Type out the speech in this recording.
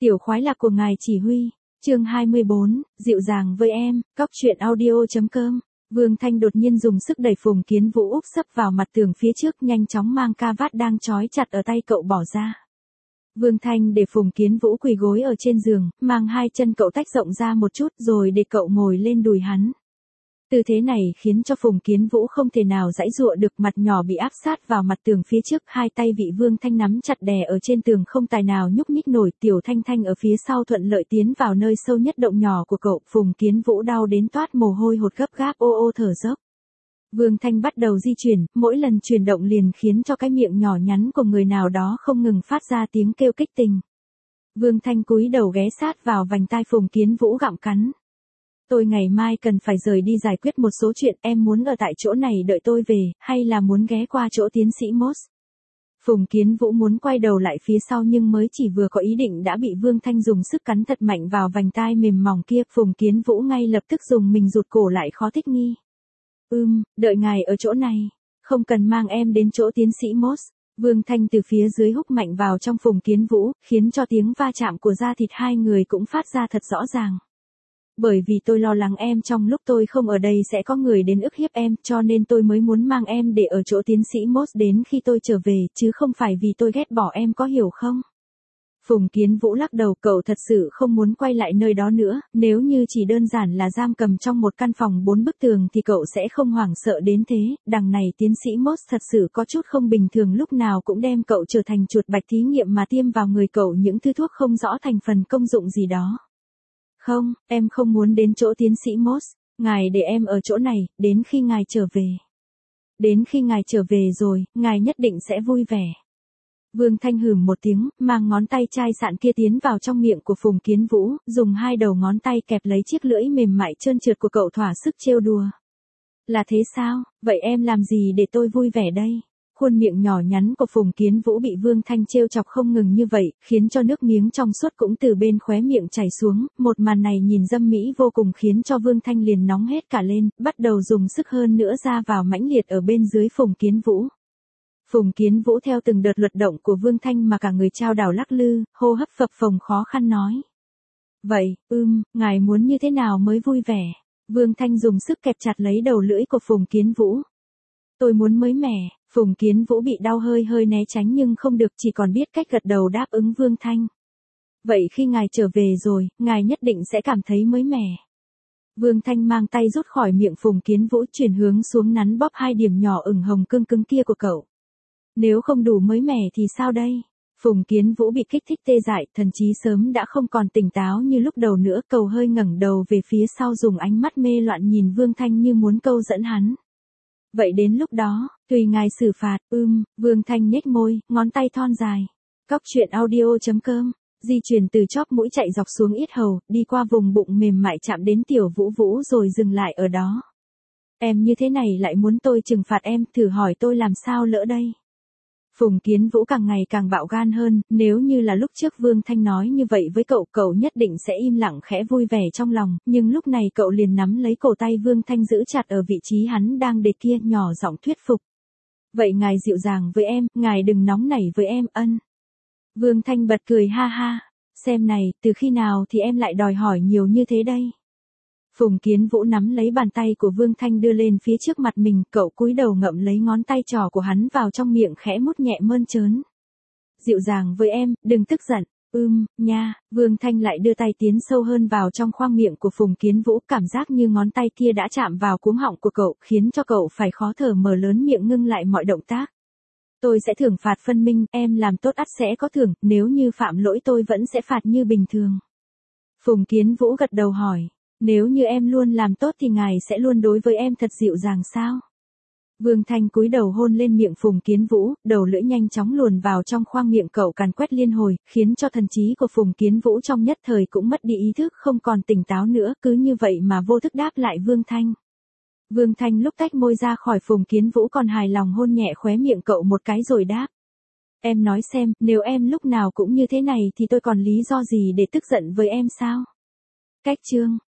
Tiểu khoái lạc của ngài chỉ huy. Chương 24, dịu dàng với em, cóc truyện audio.com. Vương Thanh đột nhiên dùng sức đẩy Phùng Kiến Vũ úp sấp vào mặt tường phía trước, nhanh chóng mang ca vát đang trói chặt ở tay cậu bỏ ra. Vương Thanh để Phùng Kiến Vũ quỳ gối ở trên giường, mang hai chân cậu tách rộng ra một chút rồi để cậu ngồi lên đùi hắn. Tư thế này khiến cho Phùng Kiến Vũ không thể nào giãy giụa được, mặt nhỏ bị áp sát vào mặt tường phía trước, hai tay bị Vương Thanh nắm chặt đè ở trên tường không tài nào nhúc nhích nổi. Tiểu Thanh Thanh ở phía sau thuận lợi tiến vào nơi sâu nhất động nhỏ của cậu. Phùng Kiến Vũ đau đến toát mồ hôi hột, gấp gáp ô ô thở dốc. Vương Thanh bắt đầu di chuyển, mỗi lần chuyển động liền khiến cho cái miệng nhỏ nhắn của người nào đó không ngừng phát ra tiếng kêu kích tình. Vương Thanh cúi đầu ghé sát vào vành tai Phùng Kiến Vũ gặm cắn. Tôi ngày mai cần phải rời đi giải quyết một số chuyện, em muốn ở tại chỗ này đợi tôi về, hay là muốn ghé qua chỗ tiến sĩ Moss? Phùng Kiến Vũ muốn quay đầu lại phía sau nhưng mới chỉ vừa có ý định đã bị Vương Thanh dùng sức cắn thật mạnh vào vành tai mềm mỏng kia. Phùng Kiến Vũ ngay lập tức dùng mình rụt cổ lại, khó thích nghi. Đợi ngài ở chỗ này, không cần mang em đến chỗ tiến sĩ Moss. Vương Thanh từ phía dưới húc mạnh vào trong Phùng Kiến Vũ, khiến cho tiếng va chạm của da thịt hai người cũng phát ra thật rõ ràng. Bởi vì tôi lo lắng em trong lúc tôi không ở đây sẽ có người đến ức hiếp em, cho nên tôi mới muốn mang em để ở chỗ tiến sĩ Moss đến khi tôi trở về, chứ không phải vì tôi ghét bỏ em, có hiểu không? Phùng Kiến Vũ lắc đầu, cậu thật sự không muốn quay lại nơi đó nữa, nếu như chỉ đơn giản là giam cầm trong một căn phòng 4 bức tường thì cậu sẽ không hoảng sợ đến thế. Đằng này tiến sĩ Moss thật sự có chút không bình thường, lúc nào cũng đem cậu trở thành chuột bạch thí nghiệm mà tiêm vào người cậu những thứ thuốc không rõ thành phần công dụng gì đó. Không, em không muốn đến chỗ tiến sĩ Moss, ngài để em ở chỗ này, đến khi ngài trở về. Đến khi ngài trở về rồi, ngài nhất định sẽ vui vẻ. Vương Thanh hửm một tiếng, mang ngón tay chai sạn kia tiến vào trong miệng của Phùng Kiến Vũ, dùng hai đầu ngón tay kẹp lấy chiếc lưỡi mềm mại trơn trượt của cậu, thỏa sức trêu đùa. Là thế sao, vậy em làm gì để tôi vui vẻ đây? Khuôn miệng nhỏ nhắn của Phùng Kiến Vũ bị Vương Thanh trêu chọc không ngừng như vậy, khiến cho nước miếng trong suốt cũng từ bên khóe miệng chảy xuống. Một màn này nhìn dâm mỹ vô cùng, khiến cho Vương Thanh liền nóng hết cả lên, bắt đầu dùng sức hơn nữa ra vào mãnh liệt ở bên dưới Phùng Kiến Vũ. Phùng Kiến Vũ theo từng đợt luật động của Vương Thanh mà cả người chao đảo lắc lư, hô hấp phập phồng khó khăn nói. Vậy, ngài muốn như thế nào mới vui vẻ? Vương Thanh dùng sức kẹp chặt lấy đầu lưỡi của Phùng Kiến Vũ. Tôi muốn mới mẻ. Phùng Kiến Vũ bị đau hơi né tránh nhưng không được, chỉ còn biết cách gật đầu đáp ứng Vương Thanh. Vậy khi ngài trở về rồi, ngài nhất định sẽ cảm thấy mới mẻ. Vương Thanh mang tay rút khỏi miệng Phùng Kiến Vũ, chuyển hướng xuống nắn bóp hai điểm nhỏ ửng hồng cưng cứng kia của cậu. Nếu không đủ mới mẻ thì sao đây? Phùng Kiến Vũ bị kích thích tê dại, thần trí sớm đã không còn tỉnh táo như lúc đầu nữa, cậu hơi ngẩng đầu về phía sau, dùng ánh mắt mê loạn nhìn Vương Thanh như muốn câu dẫn hắn. Vậy đến lúc đó, tùy ngài xử phạt. Vương Thanh nhếch môi, ngón tay thon dài. Cóc truyện audio.com, di chuyển từ chóp mũi chạy dọc xuống yết hầu, đi qua vùng bụng mềm mại chạm đến Tiểu Vũ Vũ rồi dừng lại ở đó. Em như thế này lại muốn tôi trừng phạt em, thử hỏi tôi làm sao lỡ đây? Phùng Kiến Vũ càng ngày càng bạo gan hơn, nếu như là lúc trước Vương Thanh nói như vậy với cậu, cậu nhất định sẽ im lặng khẽ vui vẻ trong lòng, nhưng lúc này cậu liền nắm lấy cổ tay Vương Thanh giữ chặt ở vị trí hắn đang để kia, nhỏ giọng thuyết phục. Vậy ngài dịu dàng với em, ngài đừng nóng nảy với em, ân. Vương Thanh bật cười ha ha, xem này, từ khi nào thì em lại đòi hỏi nhiều như thế đây? Phùng Kiến Vũ nắm lấy bàn tay của Vương Thanh đưa lên phía trước mặt mình, cậu cúi đầu ngậm lấy ngón tay trỏ của hắn vào trong miệng, khẽ mút nhẹ mơn trớn. Dịu dàng với em, đừng tức giận. Nha. Vương Thanh lại đưa tay tiến sâu hơn vào trong khoang miệng của Phùng Kiến Vũ, cảm giác như ngón tay kia đã chạm vào cuống họng của cậu, khiến cho cậu phải khó thở, mở lớn miệng ngưng lại mọi động tác. Tôi sẽ thưởng phạt phân minh, em làm tốt ắt sẽ có thưởng, nếu như phạm lỗi tôi vẫn sẽ phạt như bình thường. Phùng Kiến Vũ gật đầu hỏi. Nếu như em luôn làm tốt thì ngài sẽ luôn đối với em thật dịu dàng sao? Vương Thanh cúi đầu hôn lên miệng Phùng Kiến Vũ, đầu lưỡi nhanh chóng luồn vào trong khoang miệng cậu, càn quét liên hồi, khiến cho thần trí của Phùng Kiến Vũ trong nhất thời cũng mất đi ý thức, không còn tỉnh táo nữa, cứ như vậy mà vô thức đáp lại Vương Thanh. Vương Thanh lúc tách môi ra khỏi Phùng Kiến Vũ còn hài lòng hôn nhẹ khóe miệng cậu một cái rồi đáp. Em nói xem, nếu em lúc nào cũng như thế này thì tôi còn lý do gì để tức giận với em sao? Cách chương